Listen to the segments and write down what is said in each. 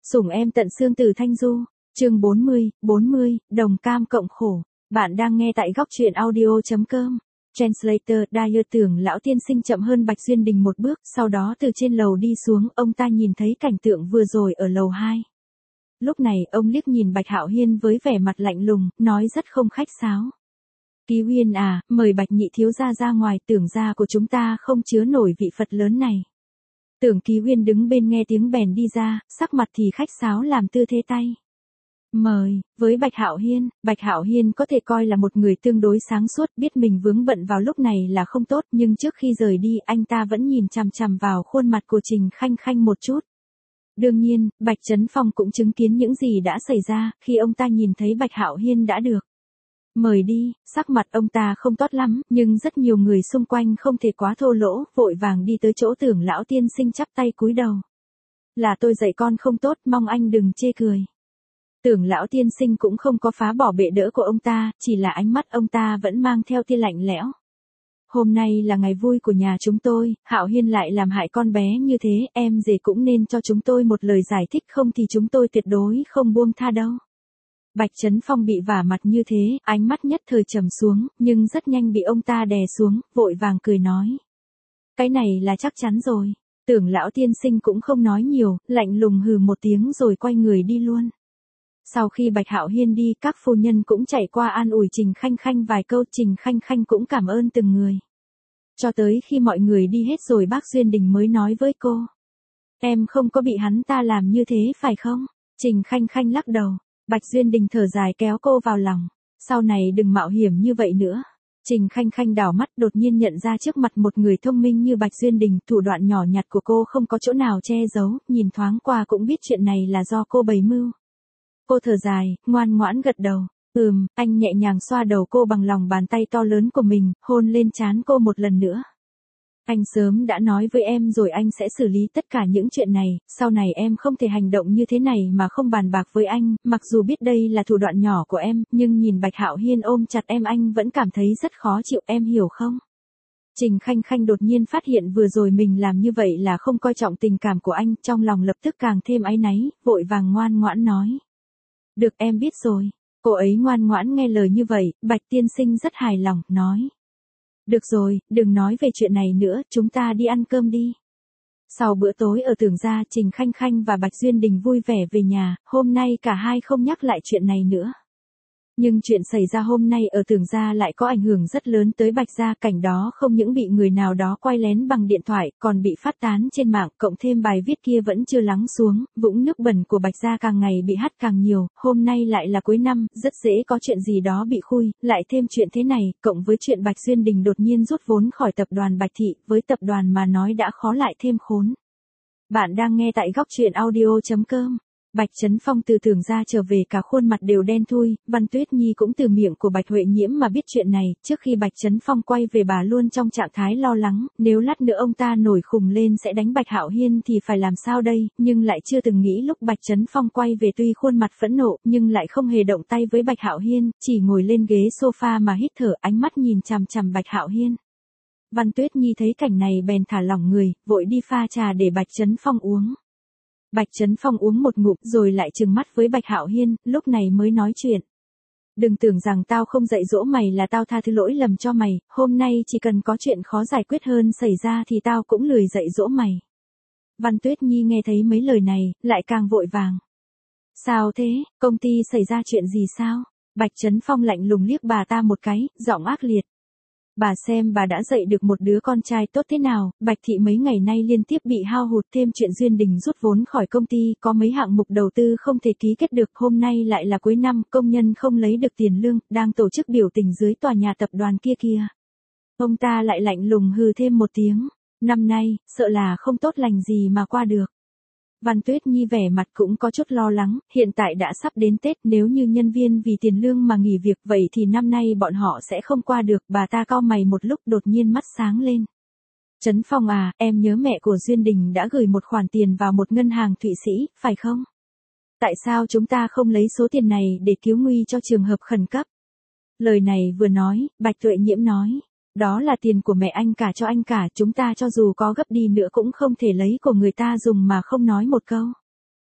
Sủng em tận xương từ Thanh Du, chương 40, đồng cam cộng khổ. Bạn đang nghe tại góc truyện audio.com. Translator Dyer tưởng lão tiên sinh chậm hơn Bạch Duyên Đình một bước, sau đó từ trên lầu đi xuống, ông ta nhìn thấy cảnh tượng vừa rồi ở lầu 2. Lúc này, ông liếc nhìn Bạch Hạo Hiên với vẻ mặt lạnh lùng, nói rất không khách sáo. Ký Uyên à, mời Bạch nhị thiếu gia ra ngoài, tưởng gia của chúng ta không chứa nổi vị Phật lớn này. Tưởng Ký Uyên đứng bên nghe tiếng bèn đi ra, sắc mặt thì khách sáo làm tư thế tay. Mời, với Bạch Hạo Hiên có thể coi là một người tương đối sáng suốt, biết mình vướng bận vào lúc này là không tốt, nhưng trước khi rời đi anh ta vẫn nhìn chằm chằm vào khuôn mặt của Trình Khanh Khanh một chút. Đương nhiên, Bạch Chấn Phong cũng chứng kiến những gì đã xảy ra, khi ông ta nhìn thấy Bạch Hạo Hiên đã được mời đi, sắc mặt ông ta không tốt lắm, nhưng rất nhiều người xung quanh không thể quá thô lỗ, vội vàng đi tới chỗ Tưởng lão tiên sinh chắp tay cúi đầu. Là tôi dạy con không tốt, mong anh đừng chê cười. Tưởng lão tiên sinh cũng không có phá bỏ bệ đỡ của ông ta, chỉ là ánh mắt ông ta vẫn mang theo tia lạnh lẽo. Hôm nay là ngày vui của nhà chúng tôi, Hạo Hiên lại làm hại con bé như thế, em dề cũng nên cho chúng tôi một lời giải thích, không thì chúng tôi tuyệt đối không buông tha đâu. Bạch Chấn Phong bị vả mặt như thế, ánh mắt nhất thời trầm xuống, nhưng rất nhanh bị ông ta đè xuống, vội vàng cười nói. Cái này là chắc chắn rồi. Tưởng lão tiên sinh cũng không nói nhiều, lạnh lùng hừ một tiếng rồi quay người đi luôn. Sau khi Bạch Hạo Hiên đi, các phu nhân cũng chạy qua an ủi Trình Khanh Khanh vài câu, Trình Khanh Khanh cũng cảm ơn từng người. Cho tới khi mọi người đi hết rồi bác Duyên Đình mới nói với cô. Em không có bị hắn ta làm như thế phải không? Trình Khanh Khanh lắc đầu. Bạch Duyên Đình thở dài kéo cô vào lòng. Sau này đừng mạo hiểm như vậy nữa. Trình Khanh Khanh đảo mắt đột nhiên nhận ra trước mặt một người thông minh như Bạch Duyên Đình, thủ đoạn nhỏ nhặt của cô không có chỗ nào che giấu, nhìn thoáng qua cũng biết chuyện này là do cô bày mưu. Cô thở dài, ngoan ngoãn gật đầu. Anh nhẹ nhàng xoa đầu cô bằng lòng bàn tay to lớn của mình, hôn lên trán cô một lần nữa. Anh sớm đã nói với em rồi, anh sẽ xử lý tất cả những chuyện này, sau này em không thể hành động như thế này mà không bàn bạc với anh, mặc dù biết đây là thủ đoạn nhỏ của em, nhưng nhìn Bạch Hạo Hiên ôm chặt em anh vẫn cảm thấy rất khó chịu, em hiểu không? Trình Khanh Khanh đột nhiên phát hiện vừa rồi mình làm như vậy là không coi trọng tình cảm của anh, trong lòng lập tức càng thêm áy náy, vội vàng ngoan ngoãn nói. Được, em biết rồi. Cô ấy ngoan ngoãn nghe lời như vậy, Bạch tiên sinh rất hài lòng, nói. Được rồi, đừng nói về chuyện này nữa, chúng ta đi ăn cơm đi. Sau bữa tối ở Tưởng gia, Trình Khanh Khanh và Bạch Duyên Đình vui vẻ về nhà, hôm nay cả hai không nhắc lại chuyện này nữa. Nhưng chuyện xảy ra hôm nay ở Tưởng gia lại có ảnh hưởng rất lớn tới Bạch gia, cảnh đó không những bị người nào đó quay lén bằng điện thoại, còn bị phát tán trên mạng, cộng thêm bài viết kia vẫn chưa lắng xuống, vũng nước bẩn của Bạch gia càng ngày bị hắt càng nhiều, hôm nay lại là cuối năm, rất dễ có chuyện gì đó bị khui, lại thêm chuyện thế này, cộng với chuyện Bạch Duyên Đình đột nhiên rút vốn khỏi tập đoàn Bạch Thị, với tập đoàn mà nói đã khó lại thêm khốn. Bạn đang nghe tại góc truyện audio.com. Bạch Chấn Phong từ Tưởng gia trở về cả khuôn mặt đều đen thui, Văn Tuyết Nhi cũng từ miệng của Bạch Huệ Nhiễm mà biết chuyện này, trước khi Bạch Chấn Phong quay về bà luôn trong trạng thái lo lắng, nếu lát nữa ông ta nổi khùng lên sẽ đánh Bạch Hạo Hiên thì phải làm sao đây, nhưng lại chưa từng nghĩ lúc Bạch Chấn Phong quay về tuy khuôn mặt phẫn nộ, nhưng lại không hề động tay với Bạch Hạo Hiên, chỉ ngồi lên ghế sofa mà hít thở, ánh mắt nhìn chằm chằm Bạch Hạo Hiên. Văn Tuyết Nhi thấy cảnh này bèn thả lỏng người, vội đi pha trà để Bạch Chấn Phong uống. Bạch Chấn Phong uống một ngụm rồi lại trừng mắt với Bạch Hạo Hiên, lúc này mới nói chuyện. Đừng tưởng rằng tao không dạy dỗ mày là tao tha thứ lỗi lầm cho mày, hôm nay chỉ cần có chuyện khó giải quyết hơn xảy ra thì tao cũng lười dạy dỗ mày. Văn Tuyết Nhi nghe thấy mấy lời này, lại càng vội vàng. Sao thế, công ty xảy ra chuyện gì sao? Bạch Chấn Phong lạnh lùng liếc bà ta một cái, giọng ác liệt. Bà xem bà đã dạy được một đứa con trai tốt thế nào, Bạch Thị mấy ngày nay liên tiếp bị hao hụt, thêm chuyện Duyên Đình rút vốn khỏi công ty, có mấy hạng mục đầu tư không thể ký kết được, hôm nay lại là cuối năm, công nhân không lấy được tiền lương, đang tổ chức biểu tình dưới tòa nhà tập đoàn kia kìa. Ông ta lại lạnh lùng hừ thêm một tiếng, năm nay, sợ là không tốt lành gì mà qua được. Văn Tuyết Nhi vẻ mặt cũng có chút lo lắng, hiện tại đã sắp đến Tết, nếu như nhân viên vì tiền lương mà nghỉ việc vậy thì năm nay bọn họ sẽ không qua được, bà ta cau mày một lúc đột nhiên mắt sáng lên. Chấn Phong à, em nhớ mẹ của Duyên Đình đã gửi một khoản tiền vào một ngân hàng Thụy Sĩ, phải không? Tại sao chúng ta không lấy số tiền này để cứu nguy cho trường hợp khẩn cấp? Lời này vừa nói, Bạch Tuệ Nhiễm nói. Đó là tiền của mẹ anh cả cho anh cả, chúng ta cho dù có gấp đi nữa cũng không thể lấy của người ta dùng mà không nói một câu.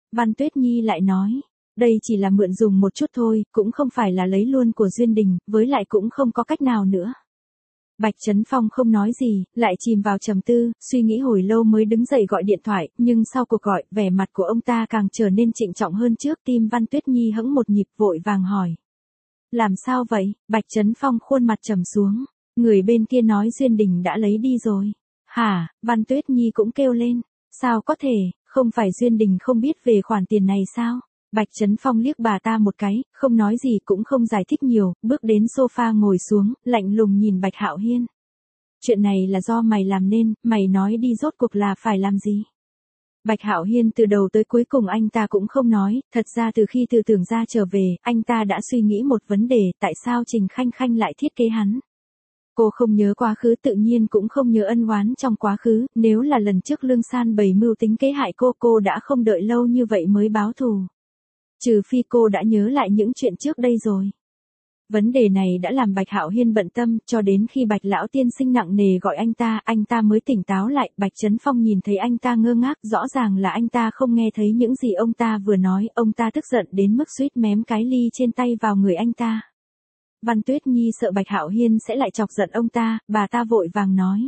Văn Tuyết Nhi lại nói, đây chỉ là mượn dùng một chút thôi, cũng không phải là lấy luôn của Duyên Đình, với lại cũng không có cách nào nữa. Bạch Trấn Phong không nói gì, lại chìm vào trầm tư, suy nghĩ hồi lâu mới đứng dậy gọi điện thoại, nhưng sau cuộc gọi, vẻ mặt của ông ta càng trở nên trịnh trọng hơn trước, tim Văn Tuyết Nhi hững một nhịp vội vàng hỏi. Làm sao vậy? Bạch Trấn Phong khuôn mặt trầm xuống, người bên kia nói Duyên Đình đã lấy đi rồi. Hả? Văn Tuyết Nhi cũng kêu lên, sao có thể, không phải Duyên Đình không biết về khoản tiền này sao? Bạch Trấn Phong liếc bà ta một cái, không nói gì cũng không giải thích nhiều, bước đến sofa ngồi xuống, lạnh lùng nhìn Bạch Hạo Hiên. Chuyện này là do mày làm nên, mày nói đi rốt cuộc là phải làm gì? Bạch Hạo Hiên từ đầu tới cuối cùng anh ta cũng không nói, thật ra từ khi Từ Tưởng gia trở về, anh ta đã suy nghĩ một vấn đề, tại sao Trình Khanh Khanh lại thiết kế hắn. Cô không nhớ quá khứ tự nhiên cũng không nhớ ân oán trong quá khứ, nếu là lần trước Lương San bày mưu tính kế hại cô đã không đợi lâu như vậy mới báo thù. Trừ phi cô đã nhớ lại những chuyện trước đây rồi. Vấn đề này đã làm Bạch Hạo Hiên bận tâm, cho đến khi Bạch lão tiên sinh nặng nề gọi anh ta mới tỉnh táo lại. Bạch Trấn Phong nhìn thấy anh ta ngơ ngác, rõ ràng là anh ta không nghe thấy những gì ông ta vừa nói, ông ta tức giận đến mức suýt mém cái ly trên tay vào người anh ta. Văn Tuyết Nhi sợ Bạch Hạo Hiên sẽ lại chọc giận ông ta, bà ta vội vàng nói.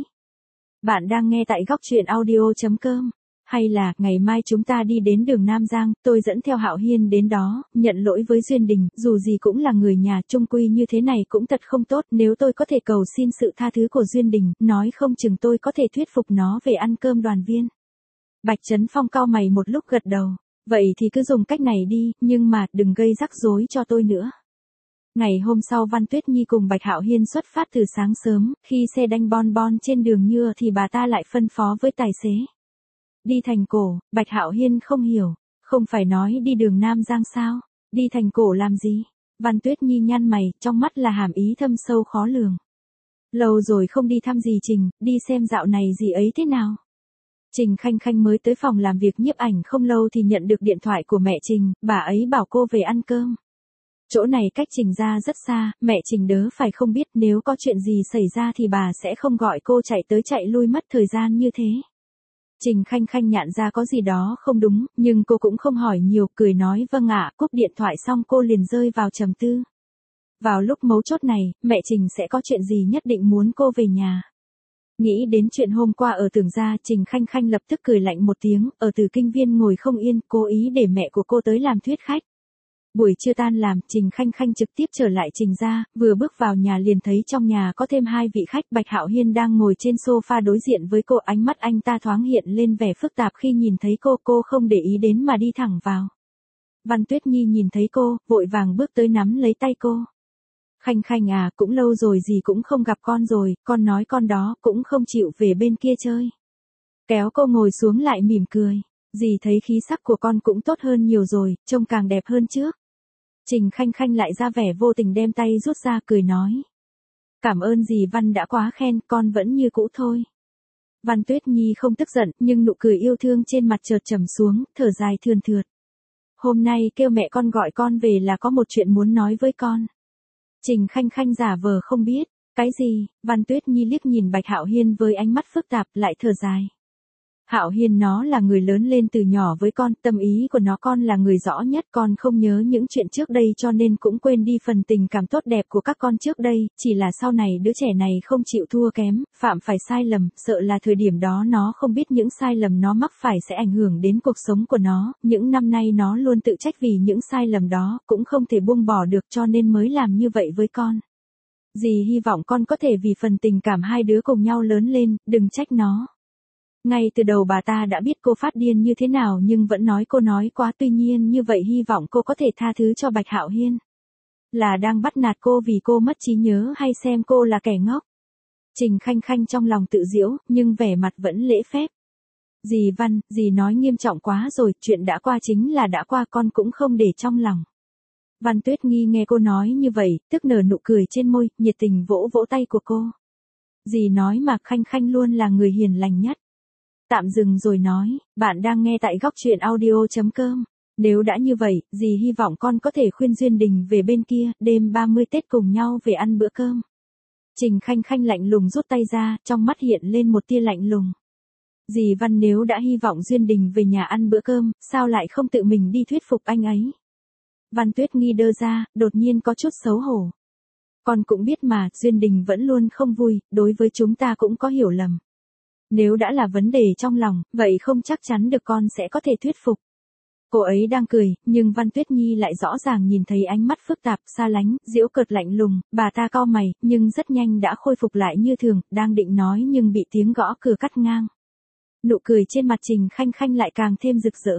Bạn đang nghe tại góc truyện audio.com. Hay là, ngày mai chúng ta đi đến đường Nam Giang, tôi dẫn theo Hạo Hiên đến đó, nhận lỗi với Duyên Đình, dù gì cũng là người nhà, chung quy như thế này cũng thật không tốt, nếu tôi có thể cầu xin sự tha thứ của Duyên Đình, nói không chừng tôi có thể thuyết phục nó về ăn cơm đoàn viên. Bạch Trấn Phong cau mày một lúc gật đầu, vậy thì cứ dùng cách này đi, nhưng mà, đừng gây rắc rối cho tôi nữa. Ngày hôm sau Văn Tuyết Nhi cùng Bạch Hạo Hiên xuất phát từ sáng sớm, khi xe đanh bon bon trên đường nhựa thì bà ta lại phân phó với tài xế. Đi thành cổ, Bạch Hạo Hiên không hiểu, không phải nói đi đường Nam Giang sao, đi thành cổ làm gì? Văn Tuyết Nhi nhăn mày, trong mắt là hàm ý thâm sâu khó lường. Lâu rồi không đi thăm dì Trình, đi xem dạo này dì ấy thế nào. Trình Khanh Khanh mới tới phòng làm việc nhiếp ảnh không lâu thì nhận được điện thoại của mẹ Trình, bà ấy bảo cô về ăn cơm. Chỗ này cách Trình ra rất xa, mẹ Trình đớ phải không biết nếu có chuyện gì xảy ra thì bà sẽ không gọi cô chạy tới chạy lui mất thời gian như thế. Trình Khanh Khanh nhận ra có gì đó không đúng, nhưng cô cũng không hỏi nhiều, cười nói vâng ạ, cúp điện thoại xong cô liền rơi vào trầm tư. Vào lúc mấu chốt này, mẹ Trình sẽ có chuyện gì nhất định muốn cô về nhà. Nghĩ đến chuyện hôm qua ở Tưởng gia, Trình Khanh Khanh lập tức cười lạnh một tiếng, ở Từ Kinh Viên ngồi không yên, cố ý để mẹ của cô tới làm thuyết khách. Buổi trưa tan làm, Trình Khanh Khanh trực tiếp trở lại Trình gia, vừa bước vào nhà liền thấy trong nhà có thêm hai vị khách. Bạch Hạo Hiên đang ngồi trên sofa đối diện với cô, ánh mắt anh ta thoáng hiện lên vẻ phức tạp khi nhìn thấy cô không để ý đến mà đi thẳng vào. Văn Tuyết Nhi nhìn thấy cô, vội vàng bước tới nắm lấy tay cô. Khanh Khanh à, cũng lâu rồi dì cũng không gặp con rồi, con nói con đó cũng không chịu về bên kia chơi. Kéo cô ngồi xuống lại mỉm cười, dì thấy khí sắc của con cũng tốt hơn nhiều rồi, trông càng đẹp hơn trước. Trình Khanh Khanh lại ra vẻ vô tình đem tay rút ra cười nói. Cảm ơn dì Văn đã quá khen, con vẫn như cũ thôi. Văn Tuyết Nhi không tức giận, nhưng nụ cười yêu thương trên mặt chợt trầm xuống, thở dài thườn thượt. Hôm nay kêu mẹ con gọi con về là có một chuyện muốn nói với con. Trình Khanh Khanh giả vờ không biết, cái gì? Văn Tuyết Nhi liếc nhìn Bạch Hạo Hiên với ánh mắt phức tạp, lại thở dài. Hạo Hiên nó là người lớn lên từ nhỏ với con, tâm ý của nó con là người rõ nhất, con không nhớ những chuyện trước đây cho nên cũng quên đi phần tình cảm tốt đẹp của các con trước đây, chỉ là sau này đứa trẻ này không chịu thua kém, phạm phải sai lầm, sợ là thời điểm đó nó không biết những sai lầm nó mắc phải sẽ ảnh hưởng đến cuộc sống của nó, những năm nay nó luôn tự trách vì những sai lầm đó, cũng không thể buông bỏ được cho nên mới làm như vậy với con. Dì hy vọng con có thể vì phần tình cảm hai đứa cùng nhau lớn lên, đừng trách nó. Ngay từ đầu bà ta đã biết cô phát điên như thế nào nhưng vẫn nói cô nói quá, tuy nhiên như vậy hy vọng cô có thể tha thứ cho Bạch Hạo Hiên. Là đang bắt nạt cô vì cô mất trí nhớ hay xem cô là kẻ ngốc? Trình Khanh Khanh trong lòng tự giễu, nhưng vẻ mặt vẫn lễ phép. Dì Văn, dì nói nghiêm trọng quá rồi, chuyện đã qua chính là đã qua, con cũng không để trong lòng. Văn Tuyết Nhi nghe cô nói như vậy, tức nở nụ cười trên môi, nhiệt tình vỗ vỗ tay của cô. Dì nói mà Khanh Khanh luôn là người hiền lành nhất. Tạm dừng rồi nói, bạn đang nghe tại góc truyện audio.com. Nếu đã như vậy, dì hy vọng con có thể khuyên Duyên Đình về bên kia, đêm 30 Tết cùng nhau về ăn bữa cơm. Trình Khanh Khanh lạnh lùng rút tay ra, trong mắt hiện lên một tia lạnh lùng. Dì Văn nếu đã hy vọng Duyên Đình về nhà ăn bữa cơm, sao lại không tự mình đi thuyết phục anh ấy? Văn Tuyết Nhi đơ ra, đột nhiên có chút xấu hổ. Con cũng biết mà, Duyên Đình vẫn luôn không vui, đối với chúng ta cũng có hiểu lầm. Nếu đã là vấn đề trong lòng, vậy không chắc chắn được con sẽ có thể thuyết phục. Cô ấy đang cười, nhưng Văn Tuyết Nhi lại rõ ràng nhìn thấy ánh mắt phức tạp, xa lánh, giễu cợt lạnh lùng, bà ta cau mày, nhưng rất nhanh đã khôi phục lại như thường, đang định nói nhưng bị tiếng gõ cửa cắt ngang. Nụ cười trên mặt Trình Khanh Khanh lại càng thêm rực rỡ.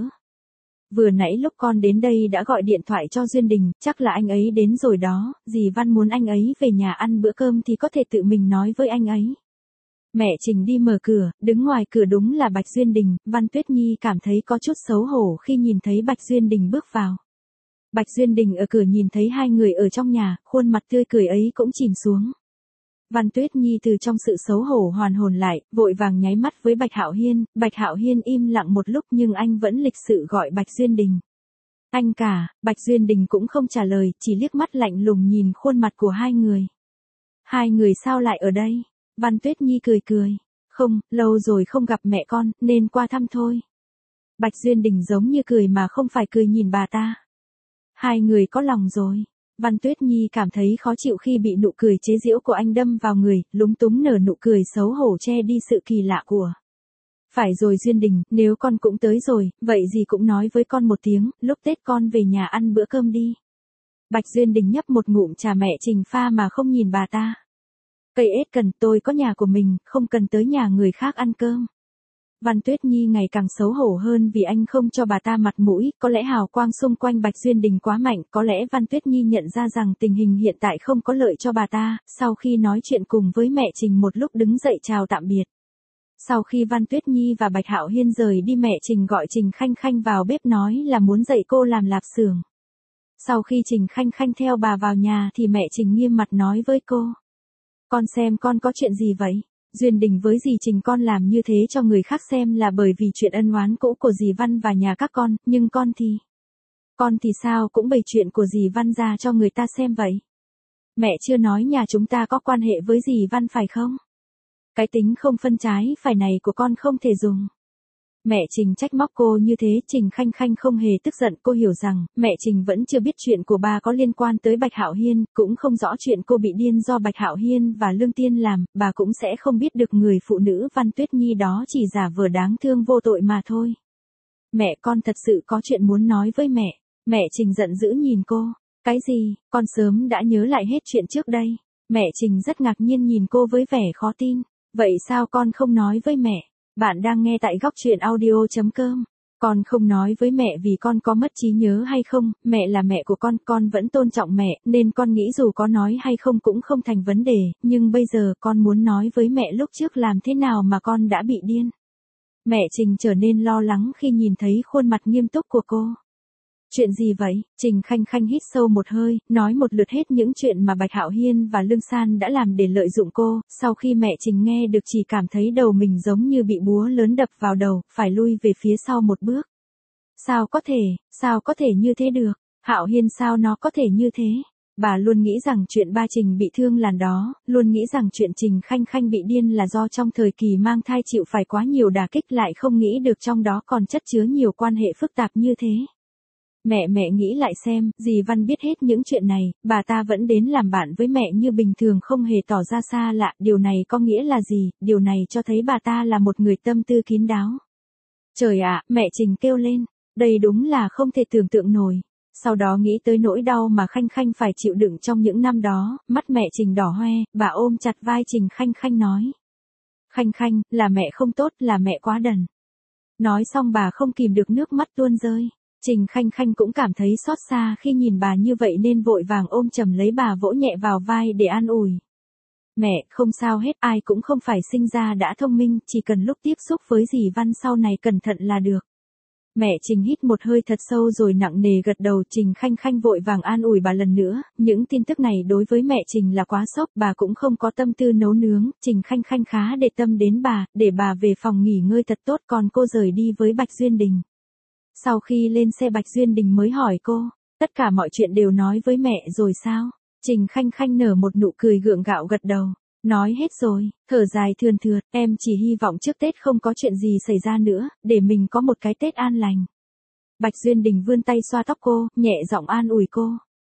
Vừa nãy lúc con đến đây đã gọi điện thoại cho Duyên Đình, chắc là anh ấy đến rồi đó, dì Văn muốn anh ấy về nhà ăn bữa cơm thì có thể tự mình nói với anh ấy. Mẹ Trình đi mở cửa, đứng ngoài cửa đúng là Bạch Duyên Đình, Văn Tuyết Nhi cảm thấy có chút xấu hổ khi nhìn thấy Bạch Duyên Đình bước vào. Bạch Duyên Đình ở cửa nhìn thấy hai người ở trong nhà, khuôn mặt tươi cười ấy cũng chìm xuống. Văn Tuyết Nhi từ trong sự xấu hổ hoàn hồn lại, vội vàng nháy mắt với Bạch Hạo Hiên im lặng một lúc nhưng anh vẫn lịch sự gọi Bạch Duyên Đình. Anh cả, Bạch Duyên Đình cũng không trả lời, chỉ liếc mắt lạnh lùng nhìn khuôn mặt của hai người. Hai người sao lại ở đây? Văn Tuyết Nhi cười cười. Không, lâu rồi không gặp mẹ con, nên qua thăm thôi. Bạch Duyên Đình giống như cười mà không phải cười nhìn bà ta. Hai người có lòng rồi. Văn Tuyết Nhi cảm thấy khó chịu khi bị nụ cười chế giễu của anh đâm vào người, lúng túng nở nụ cười xấu hổ che đi sự kỳ lạ của. Phải rồi Duyên Đình, nếu con cũng tới rồi, vậy gì cũng nói với con một tiếng, lúc Tết con về nhà ăn bữa cơm đi. Bạch Duyên Đình nhấp một ngụm trà mẹ Trình pha mà không nhìn bà ta. Cây ết cần, tôi có nhà của mình, không cần tới nhà người khác ăn cơm. Văn Tuyết Nhi ngày càng xấu hổ hơn vì anh không cho bà ta mặt mũi, có lẽ hào quang xung quanh Bạch Duyên Đình quá mạnh, có lẽ Văn Tuyết Nhi nhận ra rằng tình hình hiện tại không có lợi cho bà ta, sau khi nói chuyện cùng với mẹ Trình một lúc đứng dậy chào tạm biệt. Sau khi Văn Tuyết Nhi và Bạch Hạo Hiên rời đi mẹ Trình gọi Trình Khanh Khanh vào bếp nói là muốn dạy cô làm lạp xưởng. Sau khi Trình Khanh Khanh theo bà vào nhà thì mẹ Trình nghiêm mặt nói với cô. Con xem con có chuyện gì vậy? Duyên Đình với dì Trình con làm như thế cho người khác xem là bởi vì chuyện ân oán cũ của dì Văn và nhà các con, nhưng con thì sao cũng bày chuyện của dì Văn ra cho người ta xem vậy? Mẹ chưa nói nhà chúng ta có quan hệ với dì Văn phải không? Cái tính không phân trái phải này của con không thể dùng. Mẹ Trình trách móc cô như thế, Trình Khanh Khanh không hề tức giận, cô hiểu rằng, mẹ Trình vẫn chưa biết chuyện của bà có liên quan tới Bạch Hạo Hiên, cũng không rõ chuyện cô bị điên do Bạch Hạo Hiên và Lương Tiên làm, bà cũng sẽ không biết được người phụ nữ Văn Tuyết Nhi đó chỉ giả vờ đáng thương vô tội mà thôi. Mẹ con thật sự có chuyện muốn nói với mẹ. Mẹ Trình giận dữ nhìn cô. Cái gì, con sớm đã nhớ lại hết chuyện trước đây. Mẹ Trình rất ngạc nhiên nhìn cô với vẻ khó tin. Vậy sao con không nói với mẹ? Bạn đang nghe tại góc truyện audio.com. Con không nói với mẹ vì con có mất trí nhớ hay không, mẹ là mẹ của con vẫn tôn trọng mẹ, nên con nghĩ dù có nói hay không cũng không thành vấn đề, nhưng bây giờ con muốn nói với mẹ lúc trước làm thế nào mà con đã bị điên. Mẹ Trình trở nên lo lắng khi nhìn thấy khuôn mặt nghiêm túc của cô. Chuyện gì vậy? Trình Khanh Khanh hít sâu một hơi, nói một lượt hết những chuyện mà Bạch Hạo Hiên và Lương San đã làm để lợi dụng cô, sau khi mẹ Trình nghe được chỉ cảm thấy đầu mình giống như bị búa lớn đập vào đầu, phải lui về phía sau một bước. Sao có thể như thế được? Hạo Hiên sao nó có thể như thế? Bà luôn nghĩ rằng chuyện ba Trình bị thương làn đó, luôn nghĩ rằng chuyện Trình Khanh Khanh bị điên là do trong thời kỳ mang thai chịu phải quá nhiều đả kích, lại không nghĩ được trong đó còn chất chứa nhiều quan hệ phức tạp như thế. Mẹ nghĩ lại xem, dì Văn biết hết những chuyện này, bà ta vẫn đến làm bạn với mẹ như bình thường không hề tỏ ra xa lạ, điều này có nghĩa là gì? Điều này cho thấy bà ta là một người tâm tư kín đáo. Trời ạ, mẹ Trình kêu lên, đây đúng là không thể tưởng tượng nổi. Sau đó nghĩ tới nỗi đau mà Khanh Khanh phải chịu đựng trong những năm đó, mắt mẹ Trình đỏ hoe, bà ôm chặt vai Trình Khanh Khanh nói. Khanh Khanh, là mẹ không tốt, là mẹ quá đần. Nói xong bà không kìm được nước mắt tuôn rơi. Trình Khanh Khanh cũng cảm thấy xót xa khi nhìn bà như vậy nên vội vàng ôm chầm lấy bà vỗ nhẹ vào vai để an ủi. Mẹ, không sao hết, ai cũng không phải sinh ra đã thông minh, chỉ cần lúc tiếp xúc với dì Văn sau này cẩn thận là được. Mẹ Trình hít một hơi thật sâu rồi nặng nề gật đầu. Trình Khanh Khanh vội vàng an ủi bà lần nữa, những tin tức này đối với mẹ Trình là quá sốc, bà cũng không có tâm tư nấu nướng, Trình Khanh Khanh khá để tâm đến bà, để bà về phòng nghỉ ngơi thật tốt, còn cô rời đi với Bạch Duyên Đình. Sau khi lên xe Bạch Duyên Đình mới hỏi cô, tất cả mọi chuyện đều nói với mẹ rồi sao? Trình Khanh Khanh nở một nụ cười gượng gạo gật đầu. Nói hết rồi, thở dài thườn thượt, em chỉ hy vọng trước Tết không có chuyện gì xảy ra nữa, để mình có một cái Tết an lành. Bạch Duyên Đình vươn tay xoa tóc cô, nhẹ giọng an ủi cô.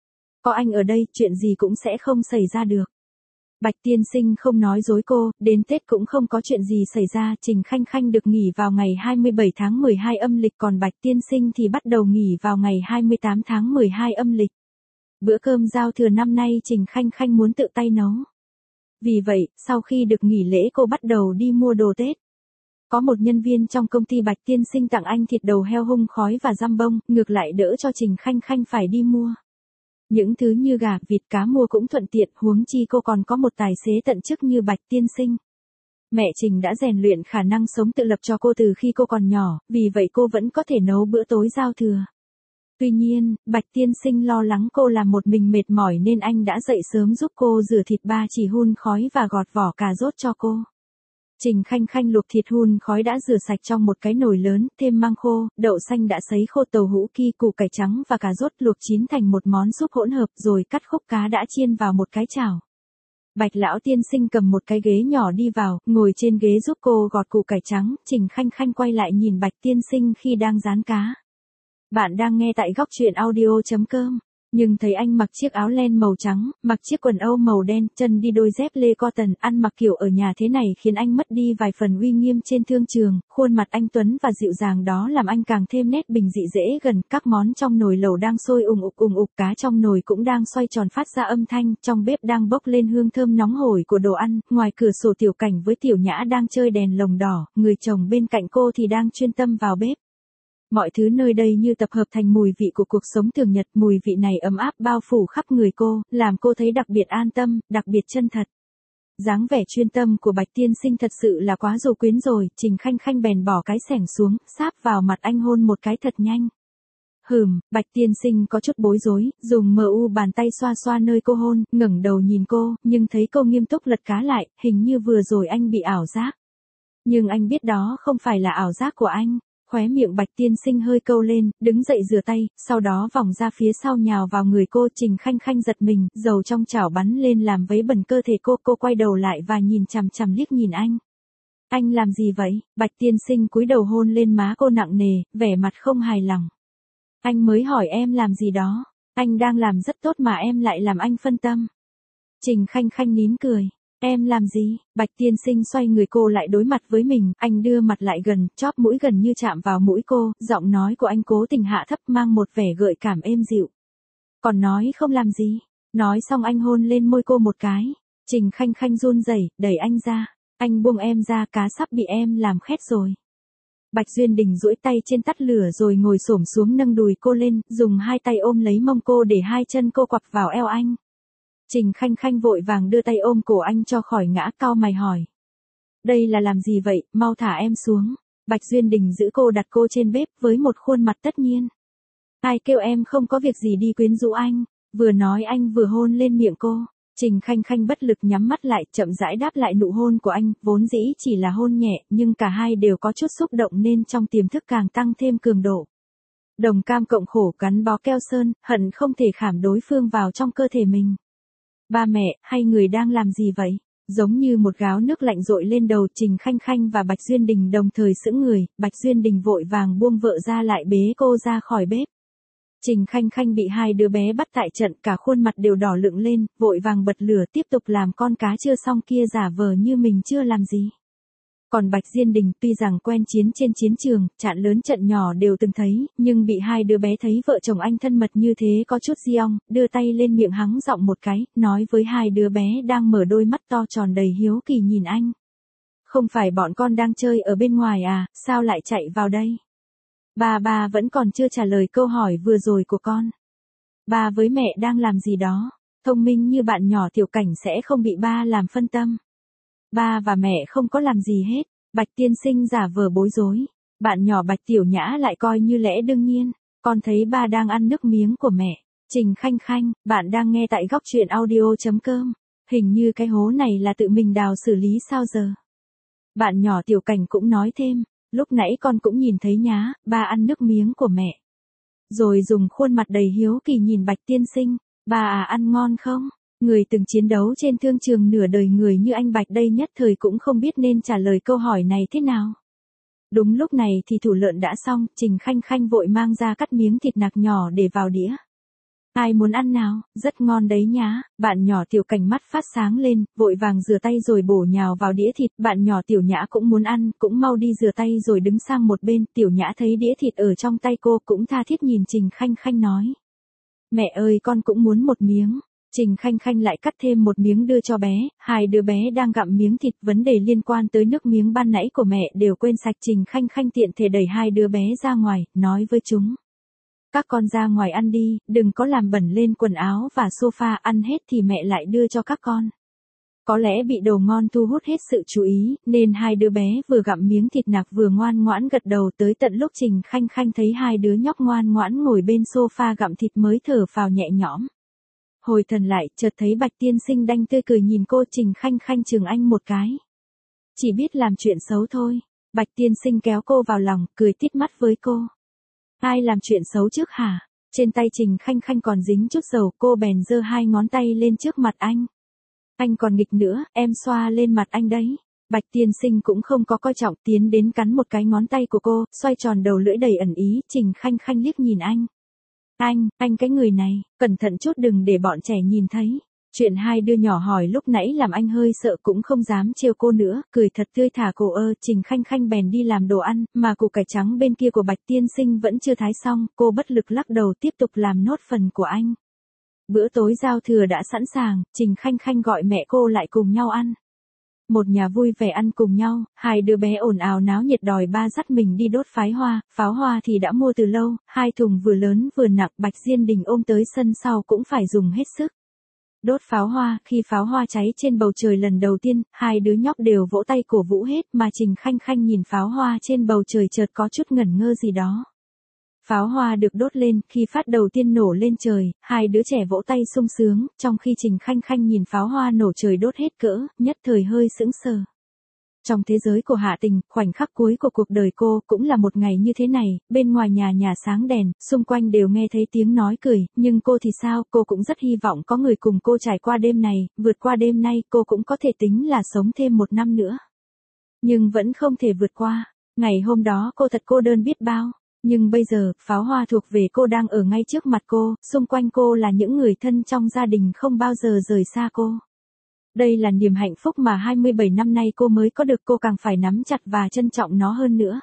Có anh ở đây, chuyện gì cũng sẽ không xảy ra được. Bạch tiên sinh không nói dối cô, đến Tết cũng không có chuyện gì xảy ra, Trình Khanh Khanh được nghỉ vào ngày 27 tháng 12 âm lịch, còn Bạch tiên sinh thì bắt đầu nghỉ vào ngày 28 tháng 12 âm lịch. Bữa cơm giao thừa năm nay Trình Khanh Khanh muốn tự tay nấu. Vì vậy, sau khi được nghỉ lễ cô bắt đầu đi mua đồ Tết. Có một nhân viên trong công ty Bạch tiên sinh tặng anh thịt đầu heo hun khói và giam bông, ngược lại đỡ cho Trình Khanh Khanh phải đi mua. Những thứ như gà, vịt, cá mua cũng thuận tiện, huống chi cô còn có một tài xế tận chức như Bạch tiên sinh. Mẹ Trình đã rèn luyện khả năng sống tự lập cho cô từ khi cô còn nhỏ, vì vậy cô vẫn có thể nấu bữa tối giao thừa. Tuy nhiên, Bạch tiên sinh lo lắng cô làm một mình mệt mỏi nên anh đã dậy sớm giúp cô rửa thịt ba chỉ hun khói và gọt vỏ cà rốt cho cô. Trình Khanh Khanh luộc thịt hun khói đã rửa sạch trong một cái nồi lớn, thêm măng khô, đậu xanh đã sấy khô, tàu hũ ki, củ cải trắng và cà rốt luộc chín thành một món súp hỗn hợp, rồi cắt khúc cá đã chiên vào một cái chảo. Bạch lão tiên sinh cầm một cái ghế nhỏ đi vào, ngồi trên ghế giúp cô gọt củ cải trắng. Trình Khanh Khanh quay lại nhìn Bạch tiên sinh khi đang rán cá. Bạn đang nghe tại góc truyện audio.com. Nhưng thấy anh mặc chiếc áo len màu trắng, mặc chiếc quần âu màu đen, chân đi đôi dép lê cotton, ăn mặc kiểu ở nhà thế này khiến anh mất đi vài phần uy nghiêm trên thương trường, khuôn mặt anh tuấn và dịu dàng đó làm anh càng thêm nét bình dị dễ gần. Các món trong nồi lẩu đang sôi ùng ục, cá trong nồi cũng đang xoay tròn phát ra âm thanh, trong bếp đang bốc lên hương thơm nóng hổi của đồ ăn, ngoài cửa sổ Tiểu Cảnh với Tiểu Nhã đang chơi đèn lồng đỏ, người chồng bên cạnh cô thì đang chuyên tâm vào bếp. Mọi thứ nơi đây như tập hợp thành mùi vị của cuộc sống thường nhật, mùi vị này ấm áp bao phủ khắp người cô, làm cô thấy đặc biệt an tâm, đặc biệt chân thật. Dáng vẻ chuyên tâm của Bạch tiên sinh thật sự là quá dụ quyến rồi, Trình Khanh Khanh bèn bỏ cái xẻng xuống, sáp vào mặt anh hôn một cái thật nhanh. Bạch tiên sinh có chút bối rối, dùng bàn tay xoa xoa nơi cô hôn, ngẩng đầu nhìn cô, nhưng thấy cô nghiêm túc lật cá lại, hình như vừa rồi anh bị ảo giác. Nhưng anh biết đó không phải là ảo giác của anh. Khóe miệng Bạch tiên sinh hơi câu lên, đứng dậy rửa tay, sau đó vòng ra phía sau nhào vào người cô. Trình Khanh Khanh giật mình, dầu trong chảo bắn lên làm vấy bẩn cơ thể cô quay đầu lại và nhìn chằm chằm liếc nhìn anh. Anh làm gì vậy? Bạch tiên sinh cúi đầu hôn lên má cô nặng nề, vẻ mặt không hài lòng. Anh mới hỏi em làm gì đó, anh đang làm rất tốt mà em lại làm anh phân tâm. Trình Khanh Khanh nín cười. Em làm gì? Bạch tiên sinh xoay người cô lại đối mặt với mình, anh đưa mặt lại gần, chóp mũi gần như chạm vào mũi cô, giọng nói của anh cố tình hạ thấp mang một vẻ gợi cảm êm dịu. Còn nói không làm gì? Nói xong anh hôn lên môi cô một cái. Trình Khanh Khanh run rẩy, đẩy anh ra. Anh buông em ra, cá sắp bị em làm khét rồi. Bạch Duyên Đình duỗi tay trên tắt lửa rồi ngồi xổm xuống nâng đùi cô lên, dùng hai tay ôm lấy mông cô để hai chân cô quặp vào eo anh. Trình Khanh Khanh vội vàng đưa tay ôm cổ anh cho khỏi ngã, cau mày hỏi. Đây là làm gì vậy, mau thả em xuống. Bạch Duyên Đình giữ cô, đặt cô trên bếp với một khuôn mặt tất nhiên. Ai kêu em không có việc gì đi quyến rũ anh. Vừa nói anh vừa hôn lên miệng cô. Trình Khanh Khanh bất lực nhắm mắt lại, chậm rãi đáp lại nụ hôn của anh, vốn dĩ chỉ là hôn nhẹ, nhưng cả hai đều có chút xúc động nên trong tiềm thức càng tăng thêm cường độ. Đồng cam cộng khổ, gắn bó keo sơn, hận không thể khảm đối phương vào trong cơ thể mình. Ba mẹ, hai người đang làm gì vậy? Giống như một gáo nước lạnh dội lên đầu. Trình Khanh Khanh và Bạch Duyên Đình đồng thời sững người, Bạch Duyên Đình vội vàng buông vợ ra lại bế cô ra khỏi bếp. Trình Khanh Khanh bị hai đứa bé bắt tại trận, cả khuôn mặt đều đỏ lựng lên, vội vàng bật lửa tiếp tục làm con cá chưa xong kia giả vờ như mình chưa làm gì. Còn Bạch Duyên Đình tuy rằng quen chiến trên chiến trường, trận lớn trận nhỏ đều từng thấy, nhưng bị hai đứa bé thấy vợ chồng anh thân mật như thế có chút giong, đưa tay lên miệng hắng giọng một cái, nói với hai đứa bé đang mở đôi mắt to tròn đầy hiếu kỳ nhìn anh. Không phải bọn con đang chơi ở bên ngoài à, sao lại chạy vào đây? Ba vẫn còn chưa trả lời câu hỏi vừa rồi của con. Ba với mẹ đang làm gì đó, thông minh như bạn nhỏ Tiểu Cảnh sẽ không bị ba làm phân tâm. Ba và mẹ không có làm gì hết. Bạch tiên sinh giả vờ bối rối. Bạn nhỏ Bạch Tiểu Nhã lại coi như lẽ đương nhiên. Con thấy ba đang ăn nước miếng của mẹ. Trình Khanh Khanh, bạn đang nghe tại góc truyện audio.com. Hình như cái hố này là tự mình đào xử lý sao giờ? Bạn nhỏ Tiểu Cảnh cũng nói thêm. Lúc nãy con cũng nhìn thấy nhá, ba ăn nước miếng của mẹ. Rồi dùng khuôn mặt đầy hiếu kỳ nhìn Bạch tiên sinh. Ba à, ăn ngon không? Người từng chiến đấu trên thương trường nửa đời người như anh Bạch đây nhất thời cũng không biết nên trả lời câu hỏi này thế nào. Đúng lúc này thì thủ lợn đã xong, Trình Khanh Khanh vội mang ra cắt miếng thịt nạc nhỏ để vào đĩa. Ai muốn ăn nào, rất ngon đấy nhá, bạn nhỏ Tiểu Cảnh mắt phát sáng lên, vội vàng rửa tay rồi bổ nhào vào đĩa thịt, bạn nhỏ Tiểu Nhã cũng muốn ăn, cũng mau đi rửa tay rồi đứng sang một bên, Tiểu Nhã thấy đĩa thịt ở trong tay cô cũng tha thiết nhìn Trình Khanh Khanh nói. Mẹ ơi con cũng muốn một miếng. Trình Khanh Khanh lại cắt thêm một miếng đưa cho bé, hai đứa bé đang gặm miếng thịt, vấn đề liên quan tới nước miếng ban nãy của mẹ đều quên sạch. Trình Khanh Khanh tiện thể đẩy hai đứa bé ra ngoài, nói với chúng. Các con ra ngoài ăn đi, đừng có làm bẩn lên quần áo và sofa, ăn hết thì mẹ lại đưa cho các con. Có lẽ bị đồ ngon thu hút hết sự chú ý, nên hai đứa bé vừa gặm miếng thịt nạc vừa ngoan ngoãn gật đầu, tới tận lúc Trình Khanh Khanh thấy hai đứa nhóc ngoan ngoãn ngồi bên sofa gặm thịt mới thở phào nhẹ nhõm. Hồi thần lại, chợt thấy Bạch tiên sinh đanh tươi cười nhìn cô. Trình Khanh Khanh chừng anh một cái. Chỉ biết làm chuyện xấu thôi. Bạch tiên sinh kéo cô vào lòng, cười tít mắt với cô. Ai làm chuyện xấu trước hả? Trên tay Trình Khanh Khanh còn dính chút dầu, cô bèn giơ hai ngón tay lên trước mặt anh. Anh còn nghịch nữa, em xoa lên mặt anh đấy. Bạch tiên sinh cũng không có coi trọng, tiến đến cắn một cái ngón tay của cô, xoay tròn đầu lưỡi đầy ẩn ý. Trình Khanh Khanh liếc nhìn anh. Anh cái người này, cẩn thận chút đừng để bọn trẻ nhìn thấy. Chuyện hai đứa nhỏ hỏi lúc nãy làm anh hơi sợ, cũng không dám trêu cô nữa, cười thật tươi thả cô ơ. Trình Khanh Khanh bèn đi làm đồ ăn, mà củ cải trắng bên kia của Bạch tiên sinh vẫn chưa thái xong, cô bất lực lắc đầu tiếp tục làm nốt phần của anh. Bữa tối giao thừa đã sẵn sàng, Trình Khanh Khanh gọi mẹ cô lại cùng nhau ăn. Một nhà vui vẻ ăn cùng nhau, hai đứa bé ồn ào náo nhiệt đòi ba dắt mình đi đốt pháo hoa thì đã mua từ lâu, hai thùng vừa lớn vừa nặng. Bạch Diên Đình ôm tới sân sau cũng phải dùng hết sức. Đốt pháo hoa, khi pháo hoa cháy trên bầu trời lần đầu tiên, hai đứa nhóc đều vỗ tay cổ vũ hết, mà Trình Khanh Khanh nhìn pháo hoa trên bầu trời chợt có chút ngẩn ngơ gì đó. Pháo hoa được đốt lên, khi phát đầu tiên nổ lên trời, hai đứa trẻ vỗ tay sung sướng, trong khi Trình Khanh Khanh nhìn pháo hoa nổ trời đốt hết cỡ, nhất thời hơi sững sờ. Trong thế giới của Hạ Tình, khoảnh khắc cuối của cuộc đời cô cũng là một ngày như thế này, bên ngoài nhà sáng đèn, xung quanh đều nghe thấy tiếng nói cười, nhưng cô thì sao, cô cũng rất hy vọng có người cùng cô trải qua đêm này, vượt qua đêm nay, cô cũng có thể tính là sống thêm một năm nữa. Nhưng vẫn không thể vượt qua. Ngày hôm đó cô thật cô đơn biết bao. Nhưng bây giờ, pháo hoa thuộc về cô đang ở ngay trước mặt cô, xung quanh cô là những người thân trong gia đình không bao giờ rời xa cô. Đây là niềm hạnh phúc mà 27 năm nay cô mới có được, cô càng phải nắm chặt và trân trọng nó hơn nữa.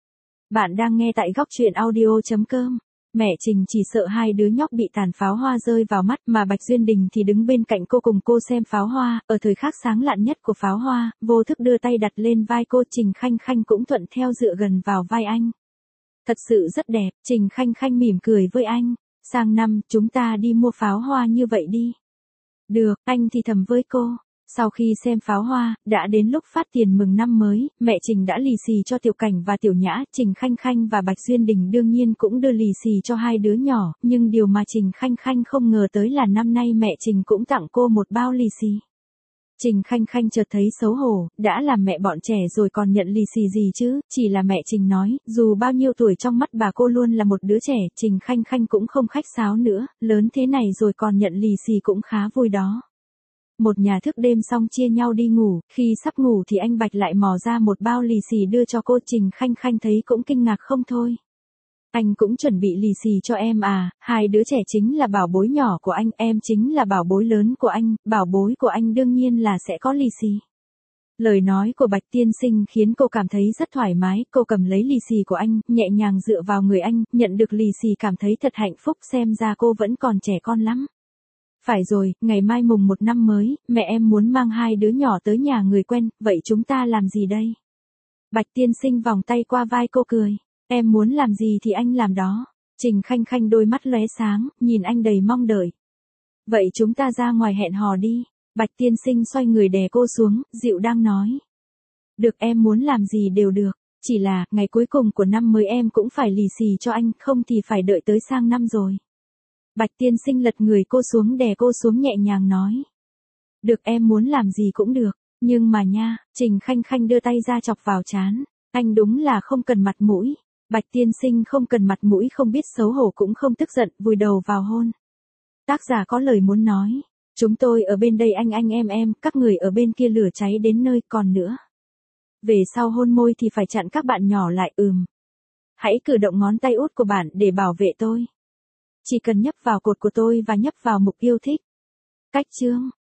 Bạn đang nghe tại góc truyện audio.com. Mẹ Trình chỉ sợ hai đứa nhóc bị tàn pháo hoa rơi vào mắt, mà Bạch Duyên Đình thì đứng bên cạnh cô cùng cô xem pháo hoa, ở thời khắc sáng lạn nhất của pháo hoa, vô thức đưa tay đặt lên vai cô. Trình Khanh Khanh cũng thuận theo dựa gần vào vai anh. Thật sự rất đẹp, Trình Khanh Khanh mỉm cười với anh. Sang năm, chúng ta đi mua pháo hoa như vậy đi. Được, anh thì thầm với cô. Sau khi xem pháo hoa, đã đến lúc phát tiền mừng năm mới, mẹ Trình đã lì xì cho Tiểu Cảnh và Tiểu Nhã, Trình Khanh Khanh và Bạch Duyên Đình đương nhiên cũng đưa lì xì cho hai đứa nhỏ, nhưng điều mà Trình Khanh Khanh không ngờ tới là năm nay mẹ Trình cũng tặng cô một bao lì xì. Trình Khanh Khanh chợt thấy xấu hổ, đã làm mẹ bọn trẻ rồi còn nhận lì xì gì chứ, chỉ là mẹ Trình nói, dù bao nhiêu tuổi trong mắt bà cô luôn là một đứa trẻ. Trình Khanh Khanh cũng không khách sáo nữa, lớn thế này rồi còn nhận lì xì cũng khá vui đó. Một nhà thức đêm xong chia nhau đi ngủ, khi sắp ngủ thì anh Bạch lại mò ra một bao lì xì đưa cho cô. Trình Khanh Khanh thấy cũng kinh ngạc không thôi. Anh cũng chuẩn bị lì xì cho em à, hai đứa trẻ chính là bảo bối nhỏ của anh, em chính là bảo bối lớn của anh, bảo bối của anh đương nhiên là sẽ có lì xì. Lời nói của Bạch tiên sinh khiến cô cảm thấy rất thoải mái, cô cầm lấy lì xì của anh, nhẹ nhàng dựa vào người anh, nhận được lì xì cảm thấy thật hạnh phúc, xem ra cô vẫn còn trẻ con lắm. Phải rồi, ngày mai mùng 1 năm mới, mẹ em muốn mang hai đứa nhỏ tới nhà người quen, vậy chúng ta làm gì đây? Bạch tiên sinh vòng tay qua vai cô cười. Em muốn làm gì thì anh làm đó. Trình Khanh Khanh đôi mắt lóe sáng, nhìn anh đầy mong đợi. Vậy chúng ta ra ngoài hẹn hò đi. Bạch tiên sinh xoay người đè cô xuống, dịu đang nói. Được, em muốn làm gì đều được. Chỉ là, ngày cuối cùng của năm mới em cũng phải lì xì cho anh, không thì phải đợi tới sang năm rồi. Bạch tiên sinh lật người cô xuống đè cô xuống nhẹ nhàng nói. Được, em muốn làm gì cũng được. Nhưng mà nha, Trình Khanh Khanh đưa tay ra chọc vào trán. Anh đúng là không cần mặt mũi. Bạch tiên sinh không cần mặt mũi, không biết xấu hổ cũng không tức giận, vùi đầu vào hôn. Tác giả có lời muốn nói. Chúng tôi ở bên đây anh em, các người ở bên kia lửa cháy đến nơi còn nữa. Về sau hôn môi thì phải chặn các bạn nhỏ lại Hãy cử động ngón tay út của bạn để bảo vệ tôi. Chỉ cần nhấp vào cột của tôi và nhấp vào mục yêu thích. Cách chương